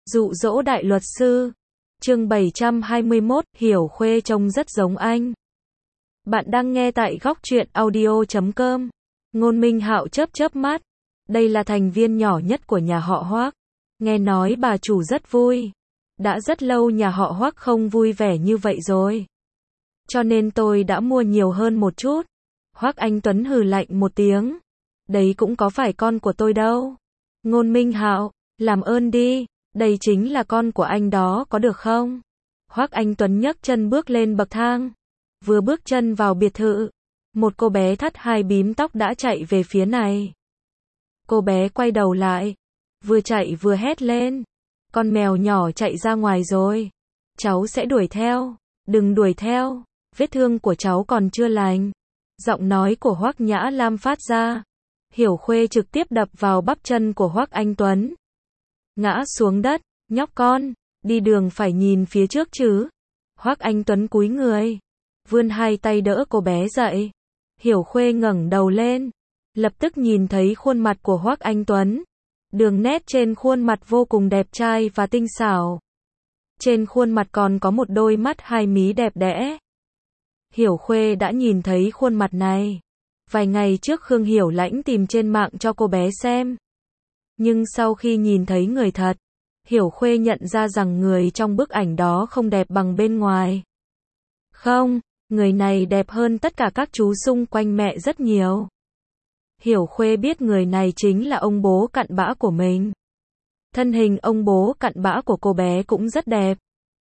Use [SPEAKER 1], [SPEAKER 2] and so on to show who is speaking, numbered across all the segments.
[SPEAKER 1] Dụ dỗ đại luật sư. Chương 721, Hiểu Khuê trông rất giống anh. Bạn đang nghe tại góc truyện audio.com. Ngôn Minh Hạo chớp chớp mắt. Đây là thành viên nhỏ nhất của nhà họ Hoác. Nghe nói bà chủ rất vui. Đã rất lâu nhà họ Hoác không vui vẻ như vậy rồi. Cho nên tôi đã mua nhiều hơn một chút. Hoác Anh Tuấn hừ lạnh một tiếng. Đấy cũng có phải con của tôi đâu. Ngôn Minh Hạo, làm ơn đi. Đây chính là con của anh đó có được không? Hoác Anh Tuấn nhấc chân bước lên bậc thang. Vừa bước chân vào biệt thự, một cô bé thắt hai bím tóc đã chạy về phía này. Cô bé quay đầu lại, vừa chạy vừa hét lên. Con mèo nhỏ chạy ra ngoài rồi. Cháu sẽ đuổi theo. Đừng đuổi theo, vết thương của cháu còn chưa lành. Giọng nói của Hoác Nhã Lam phát ra. Hiểu Khuê trực tiếp đập vào bắp chân của Hoác Anh Tuấn. Ngã xuống đất, nhóc con, đi đường phải nhìn phía trước chứ. Hoác Anh Tuấn cúi người, vươn hai tay đỡ cô bé dậy. Hiểu Khuê ngẩng đầu lên, lập tức nhìn thấy khuôn mặt của Hoác Anh Tuấn. Đường nét trên khuôn mặt vô cùng đẹp trai và tinh xảo. Trên khuôn mặt còn có một đôi mắt hai mí đẹp đẽ. Hiểu Khuê đã nhìn thấy khuôn mặt này. Vài ngày trước Khương Hiểu Lãnh tìm trên mạng cho cô bé xem. Nhưng sau khi nhìn thấy người thật, Hiểu Khuê nhận ra rằng người trong bức ảnh đó không đẹp bằng bên ngoài. Không, người này đẹp hơn tất cả các chú xung quanh mẹ rất nhiều. Hiểu Khuê biết người này chính là ông bố cặn bã của mình. Thân hình ông bố cặn bã của cô bé cũng rất đẹp.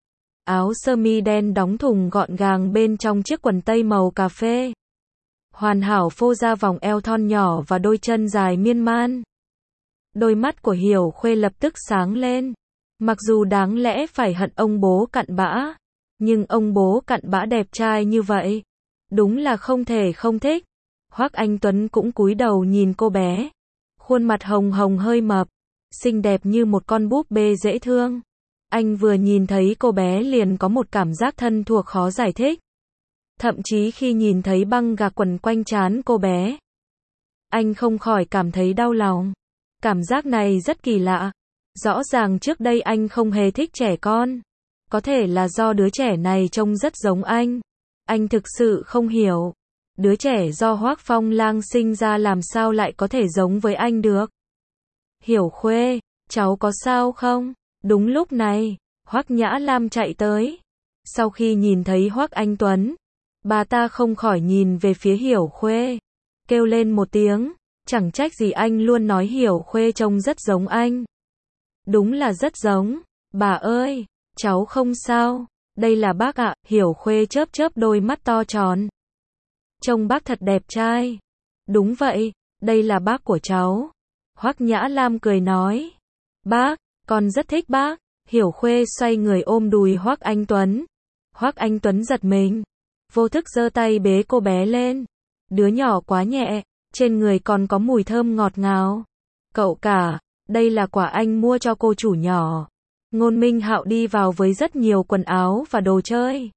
[SPEAKER 1] Áo sơ mi đen đóng thùng gọn gàng bên trong chiếc quần tây màu cà phê. Hoàn hảo phô ra vòng eo thon nhỏ và đôi chân dài miên man. Đôi mắt của Hiểu Khuê lập tức sáng lên. Mặc dù đáng lẽ phải hận ông bố cặn bã, nhưng ông bố cặn bã đẹp trai như vậy, đúng là không thể không thích. Hoác Anh Tuấn cũng cúi đầu nhìn cô bé. Khuôn mặt hồng hồng hơi mập, xinh đẹp như một con búp bê dễ thương. Anh vừa nhìn thấy cô bé liền có một cảm giác thân thuộc khó giải thích. Thậm chí khi nhìn thấy băng gạc quần quanh trán cô bé, anh không khỏi cảm thấy đau lòng. Cảm giác này rất kỳ lạ. Rõ ràng trước đây anh không hề thích trẻ con. Có thể là do đứa trẻ này trông rất giống anh. Anh thực sự không hiểu. Đứa trẻ do Hoác Phong Lang sinh ra làm sao lại có thể giống với anh được. Hiểu Khuê, cháu có sao không? Đúng lúc này, Hoác Nhã Lam chạy tới. Sau khi nhìn thấy Hoác Anh Tuấn, bà ta không khỏi nhìn về phía Hiểu Khuê. Kêu lên một tiếng. Chẳng trách gì anh luôn nói Hiểu Khuê trông rất giống anh. Đúng là rất giống. Bà ơi, cháu không sao. Đây là bác ạ. Hiểu Khuê chớp chớp đôi mắt to tròn. Trông bác thật đẹp trai. Đúng vậy, đây là bác của cháu. Hoác Nhã Lam cười nói. Bác, con rất thích bác. Hiểu Khuê xoay người ôm đùi Hoác Anh Tuấn. Hoác Anh Tuấn giật mình. Vô thức giơ tay bế cô bé lên. Đứa nhỏ quá nhẹ. Trên người còn có mùi thơm ngọt ngào. Cậu cả, đây là quà anh mua cho cô chủ nhỏ. Ngôn Minh Hạo đi vào với rất nhiều quần áo và đồ chơi.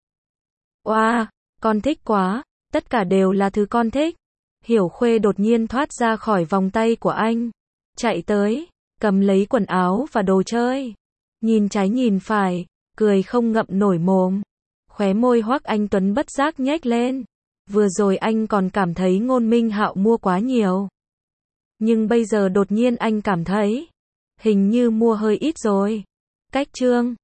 [SPEAKER 1] Oa, con thích quá, tất cả đều là thứ con thích. Hiểu Khuê đột nhiên thoát ra khỏi vòng tay của anh. Chạy tới, cầm lấy quần áo và đồ chơi. Nhìn trái nhìn phải, cười không ngậm nổi mồm. Khóe môi Hoác Anh Tuấn bất giác nhếch lên. Vừa rồi anh còn cảm thấy Ngôn Minh Hạo mua quá nhiều. Nhưng bây giờ đột nhiên anh cảm thấy hình như mua hơi ít rồi. Cách chương